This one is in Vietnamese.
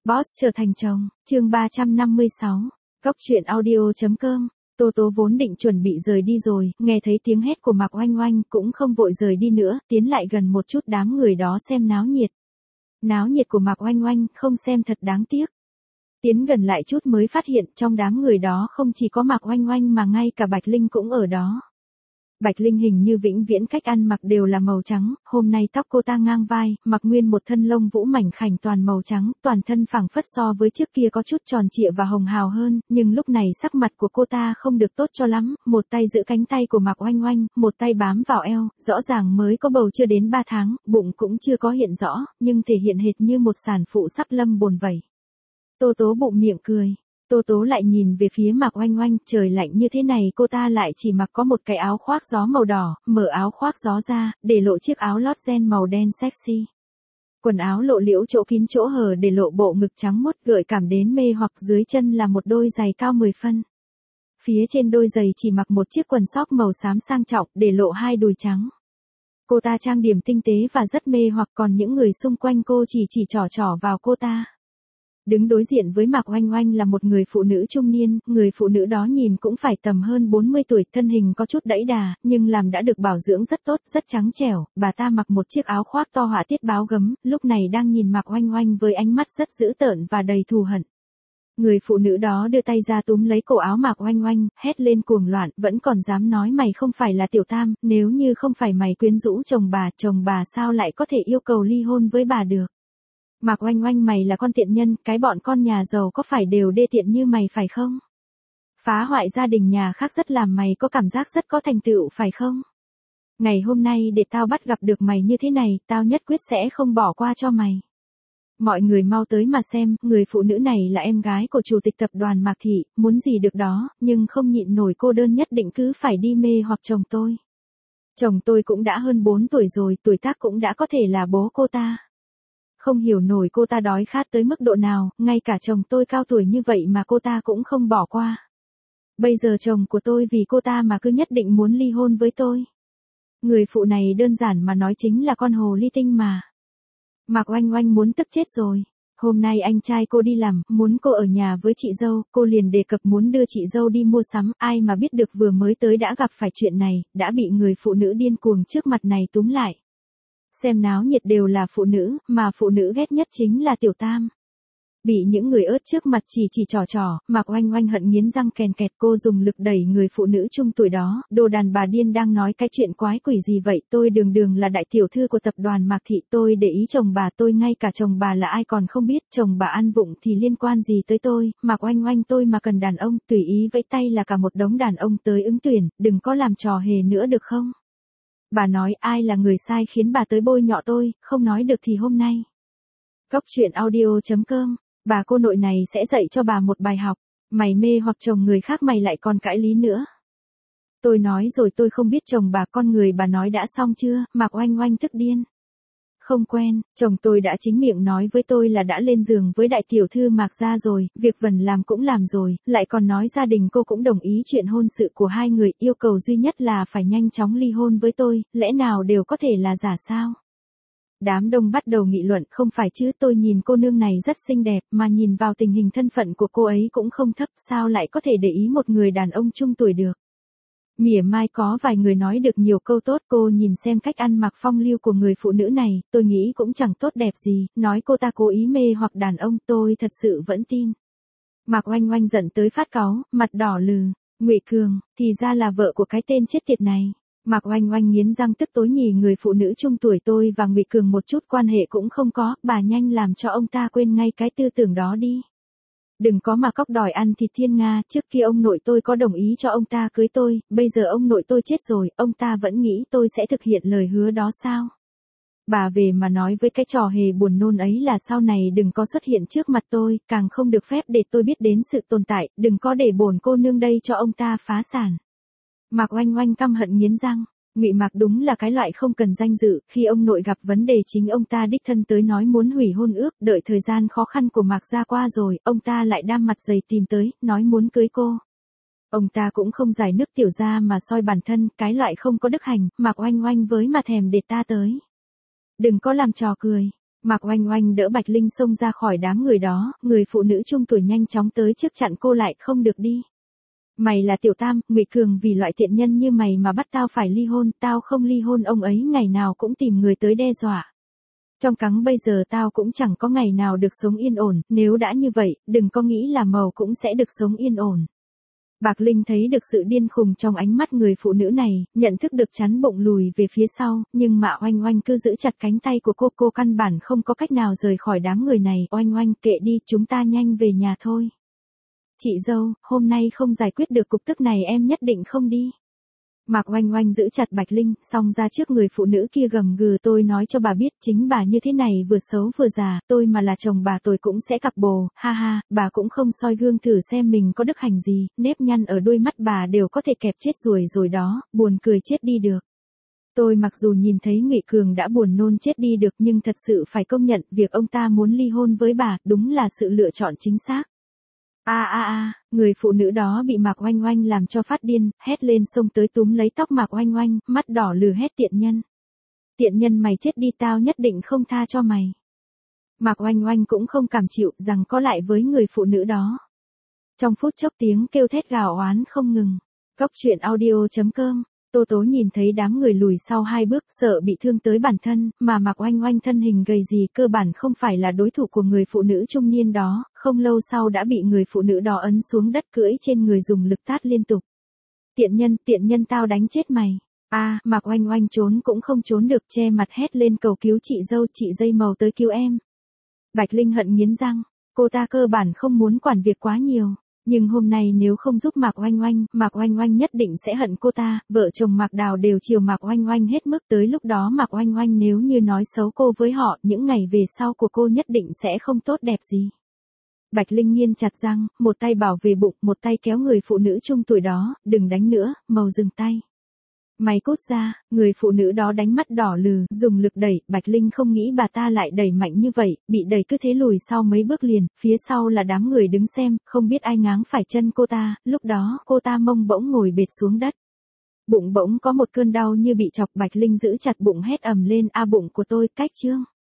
Boss trở thành chồng, chương 356, Cốc truyện audio.com. Tô Tố vốn định chuẩn bị rời đi rồi, nghe thấy tiếng hét của Mạc Oanh Oanh cũng không vội rời đi nữa, tiến lại gần một chút đám người đó xem náo nhiệt. Náo nhiệt của Mạc Oanh Oanh không xem thật đáng tiếc. Tiến gần lại chút mới phát hiện trong đám người đó không chỉ có Mạc Oanh Oanh mà ngay cả Bạch Linh cũng ở đó. Bạch Linh hình như vĩnh viễn cách ăn mặc đều là màu trắng, hôm nay tóc cô ta ngang vai, mặc nguyên một thân lông vũ mảnh khảnh toàn màu trắng, toàn thân phẳng phất so với trước kia có chút tròn trịa và hồng hào hơn, nhưng lúc này sắc mặt của cô ta không được tốt cho lắm, một tay giữ cánh tay của Mạc Oanh Oanh, một tay bám vào eo, rõ ràng mới có bầu chưa đến 3 tháng, bụng cũng chưa có hiện rõ, nhưng thể hiện hệt như một sản phụ sắp lâm bồn vẩy. Tô Tố bụng miệng cười. Tô Tố lại nhìn về phía Mạc Oanh Oanh, trời lạnh như thế này cô ta lại chỉ mặc có một cái áo khoác gió màu đỏ, mở áo khoác gió ra, để lộ chiếc áo lót ren màu đen sexy. Quần áo lộ liễu chỗ kín chỗ hở để lộ bộ ngực trắng muốt gợi cảm đến mê hoặc, dưới chân là một đôi giày cao 10 phân. Phía trên đôi giày chỉ mặc một chiếc quần sóc màu xám sang trọng để lộ hai đùi trắng. Cô ta trang điểm tinh tế và rất mê hoặc, còn những người xung quanh cô chỉ trỏ vào cô ta. Đứng đối diện với Mạc Oanh Oanh là một người phụ nữ trung niên, người phụ nữ đó nhìn cũng phải tầm hơn 40 tuổi, thân hình có chút đẫy đà, nhưng làm đã được bảo dưỡng rất tốt, rất trắng trẻo, bà ta mặc một chiếc áo khoác to họa tiết báo gấm, lúc này đang nhìn Mạc Oanh Oanh với ánh mắt rất dữ tợn và đầy thù hận. Người phụ nữ đó đưa tay ra túm lấy cổ áo Mạc Oanh Oanh, hét lên cuồng loạn, vẫn còn dám nói mày không phải là tiểu tam, nếu như không phải mày quyến rũ chồng bà sao lại có thể yêu cầu ly hôn với bà được. Mạc Oanh Oanh, mày là con tiện nhân, cái bọn con nhà giàu có phải đều đê tiện như mày phải không? Phá hoại gia đình nhà khác rất làm mày có cảm giác rất có thành tựu phải không? Ngày hôm nay để tao bắt gặp được mày như thế này, tao nhất quyết sẽ không bỏ qua cho mày. Mọi người mau tới mà xem, người phụ nữ này là em gái của chủ tịch tập đoàn Mạc Thị, muốn gì được đó, nhưng không nhịn nổi cô đơn nhất định cứ phải đi mê hoặc chồng tôi. Chồng tôi cũng đã hơn 4 tuổi rồi, tuổi tác cũng đã có thể là bố cô ta. Không hiểu nổi cô ta đói khát tới mức độ nào, ngay cả chồng tôi cao tuổi như vậy mà cô ta cũng không bỏ qua. Bây giờ chồng của tôi vì cô ta mà cứ nhất định muốn ly hôn với tôi. Người phụ này đơn giản mà nói chính là con hồ ly tinh mà. Mạc Oanh Oanh muốn tức chết rồi. Hôm nay anh trai cô đi làm, muốn cô ở nhà với chị dâu, cô liền đề cập muốn đưa chị dâu đi mua sắm, ai mà biết được vừa mới tới đã gặp phải chuyện này, đã bị người phụ nữ điên cuồng trước mặt này túm lại. Xem náo nhiệt đều là phụ nữ, mà phụ nữ ghét nhất chính là tiểu tam. Bị những người ớt trước mặt chỉ trỏ, Mạc Oanh Oanh hận nghiến răng kèn kẹt, cô dùng lực đẩy người phụ nữ trung tuổi đó, đồ đàn bà điên đang nói cái chuyện quái quỷ gì vậy, tôi đường là đại tiểu thư của tập đoàn Mạc Thị, tôi để ý chồng bà, tôi ngay cả chồng bà là ai còn không biết, chồng bà ăn vụng thì liên quan gì tới tôi, Mạc Oanh Oanh, tôi mà cần đàn ông, tùy ý vẫy tay là cả một đống đàn ông tới ứng tuyển, đừng có làm trò hề nữa được không? Bà nói ai là người sai khiến bà tới bôi nhọ tôi, không nói được thì hôm nay. Cốc truyện audio.com, bà cô nội này sẽ dạy cho bà một bài học, mày mê hoặc chồng người khác mày lại còn cãi lý nữa. Tôi nói rồi tôi không biết chồng bà, con người bà nói đã xong chưa, Mạc Oanh Oanh tức điên. Không quen, chồng tôi đã chính miệng nói với tôi là đã lên giường với đại tiểu thư Mạc gia rồi, việc vần làm cũng làm rồi, lại còn nói gia đình cô cũng đồng ý chuyện hôn sự của hai người, yêu cầu duy nhất là phải nhanh chóng ly hôn với tôi, lẽ nào đều có thể là giả sao? Đám đông bắt đầu nghị luận, không phải chứ, tôi nhìn cô nương này rất xinh đẹp, mà nhìn vào tình hình thân phận của cô ấy cũng không thấp, sao lại có thể để ý một người đàn ông trung tuổi được. Mỉa mai có vài người nói được nhiều câu tốt, cô nhìn xem cách ăn mặc phong lưu của người phụ nữ này, tôi nghĩ cũng chẳng tốt đẹp gì, nói cô ta cố ý mê hoặc đàn ông, tôi thật sự vẫn tin. Mạc Oanh Oanh giận tới phát cáu, mặt đỏ lừ, Ngụy Cường, thì ra là vợ của cái tên chết tiệt này. Mạc Oanh Oanh nghiến răng tức tối nhìn người phụ nữ trung tuổi, tôi và Ngụy Cường một chút quan hệ cũng không có, bà nhanh làm cho ông ta quên ngay cái tư tưởng đó đi. Đừng có mà cóc đòi ăn thịt thiên nga, trước kia ông nội tôi có đồng ý cho ông ta cưới tôi, bây giờ ông nội tôi chết rồi, ông ta vẫn nghĩ tôi sẽ thực hiện lời hứa đó sao? Bà về mà nói với cái trò hề buồn nôn ấy là sau này đừng có xuất hiện trước mặt tôi, càng không được phép để tôi biết đến sự tồn tại, đừng có để bổn cô nương đây cho ông ta phá sản. Mạc Oanh Oanh căm hận nghiến răng. Ngụy Mạc đúng là cái loại không cần danh dự, khi ông nội gặp vấn đề chính ông ta đích thân tới nói muốn hủy hôn ước, đợi thời gian khó khăn của Mạc gia qua rồi, ông ta lại đam mặt dày tìm tới, nói muốn cưới cô. Ông ta cũng không giải nước tiểu ra mà soi bản thân, cái loại không có đức hành, Mạc Oanh Oanh với mà thèm để ta tới. Đừng có làm trò cười. Mạc Oanh Oanh đỡ Bạch Linh xông ra khỏi đám người đó, người phụ nữ trung tuổi nhanh chóng tới trước chặn cô lại, không được đi. Mày là Tiểu Tam, Ngụy Cường vì loại tiện nhân như mày mà bắt tao phải ly hôn, tao không ly hôn ông ấy ngày nào cũng tìm người tới đe dọa. Trong cắn bây giờ tao cũng chẳng có ngày nào được sống yên ổn, nếu đã như vậy, đừng có nghĩ là màu cũng sẽ được sống yên ổn. Bạc Linh thấy được sự điên khùng trong ánh mắt người phụ nữ này, nhận thức được chắn bụng lùi về phía sau, nhưng mà Oanh Oanh cứ giữ chặt cánh tay của cô căn bản không có cách nào rời khỏi đám người này. Oanh Oanh, kệ đi, chúng ta nhanh về nhà thôi. Chị dâu, hôm nay không giải quyết được cục tức này em nhất định không đi. Mạc Oanh Oanh giữ chặt Bạch Linh, xong ra trước người phụ nữ kia gầm gừ, tôi nói cho bà biết, chính bà như thế này vừa xấu vừa già, tôi mà là chồng bà tôi cũng sẽ cặp bồ, ha ha, bà cũng không soi gương thử xem mình có đức hành gì, nếp nhăn ở đôi mắt bà đều có thể kẹp chết ruồi rồi đó, buồn cười chết đi được. Tôi mặc dù nhìn thấy Ngụy Cường đã buồn nôn chết đi được nhưng thật sự phải công nhận việc ông ta muốn ly hôn với bà, đúng là sự lựa chọn chính xác. Người phụ nữ đó bị Mạc Oanh Oanh làm cho phát điên, hét lên xông tới túm lấy tóc Mạc Oanh Oanh, mắt đỏ lừ hét tiện nhân. Tiện nhân mày chết đi tao nhất định không tha cho mày. Mạc Oanh Oanh cũng không cảm chịu rằng có lại với người phụ nữ đó. Trong phút chốc tiếng kêu thét gào oán không ngừng. Cốc truyện audio.com Tô Tố nhìn thấy đám người lùi sau 2 bước sợ bị thương tới bản thân, mà Mạc Oanh Oanh thân hình gầy gì cơ bản không phải là đối thủ của người phụ nữ trung niên đó, không lâu sau đã bị người phụ nữ đó ấn xuống đất cưỡi trên người dùng lực tát liên tục. Tiện nhân tao đánh chết mày. Mạc Oanh Oanh trốn cũng không trốn được, che mặt hét lên cầu cứu chị dâu, chị dây màu tới cứu em. Bạch Linh hận nghiến răng, cô ta cơ bản không muốn quản việc quá nhiều. Nhưng hôm nay nếu không giúp Mạc Oanh Oanh nhất định sẽ hận cô ta, vợ chồng Mạc Đào đều chiều Mạc Oanh Oanh hết mức, tới lúc đó Mạc Oanh Oanh nếu như nói xấu cô với họ, những ngày về sau của cô nhất định sẽ không tốt đẹp gì. Bạch Linh nghiến chặt răng, một tay bảo vệ bụng, một tay kéo người phụ nữ trung tuổi đó, đừng đánh nữa, màu dừng tay. Mày cút ra, người phụ nữ đó đánh mắt đỏ lừ, dùng lực đẩy, Bạch Linh không nghĩ bà ta lại đẩy mạnh như vậy, bị đẩy cứ thế lùi sau mấy bước liền, phía sau là đám người đứng xem, không biết ai ngáng phải chân cô ta, lúc đó cô ta mông bỗng ngồi bệt xuống đất. Bụng bỗng có một cơn đau như bị chọc, Bạch Linh giữ chặt bụng hét ầm lên, bụng của tôi, cách trương.